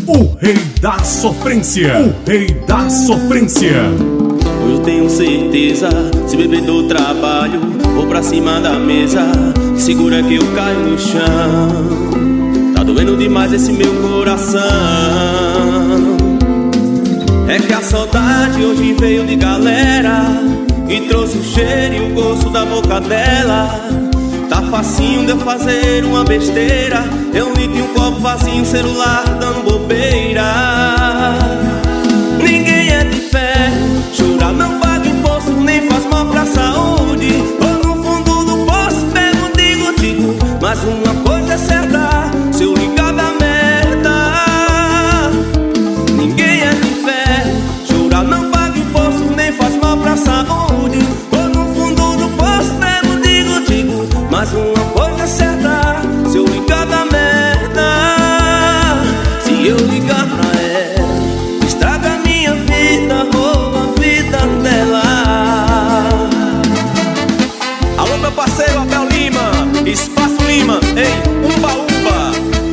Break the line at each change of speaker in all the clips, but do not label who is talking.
o rei da sofrência, o rei da sofrência.
Hoje eu tenho certeza, se beber do trabalho, vou pra cima da mesa, segura que eu caio no chão. Tá doendo demais esse meu coração. É que a saudade hoje veio de galera e trouxe o cheiro e o gosto da boca dela. Tá facinho de eu fazer uma besteira, eu li de um copo vazio, celular dando bobeira. Ninguém é de fé, chorar não paga imposto, nem faz mal pra saúde. Ou no fundo do poço pego, digo, mas uma coisa é certa, se eu ligar da merda. Ninguém é de fé, chorar não paga imposto, nem faz mal pra saúde. Ou no fundo do poço pego, digo, mas uma coisa é certa, se eu ligar da merda. Se eu ligar pra ela, estraga minha vida, rouba a vida dela. Alô meu parceiro Abel Lima, Espaço Lima, ei, Umba Umba.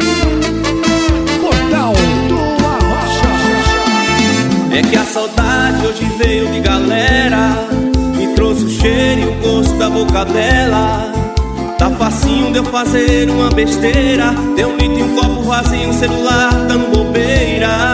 Portal do Arrocha.
É que a saudade hoje veio de galera e trouxe o cheiro e o gosto da boca dela. Tá facinho de eu fazer uma besteira, deu um litro e um copo vazio, um celular dando bobeira.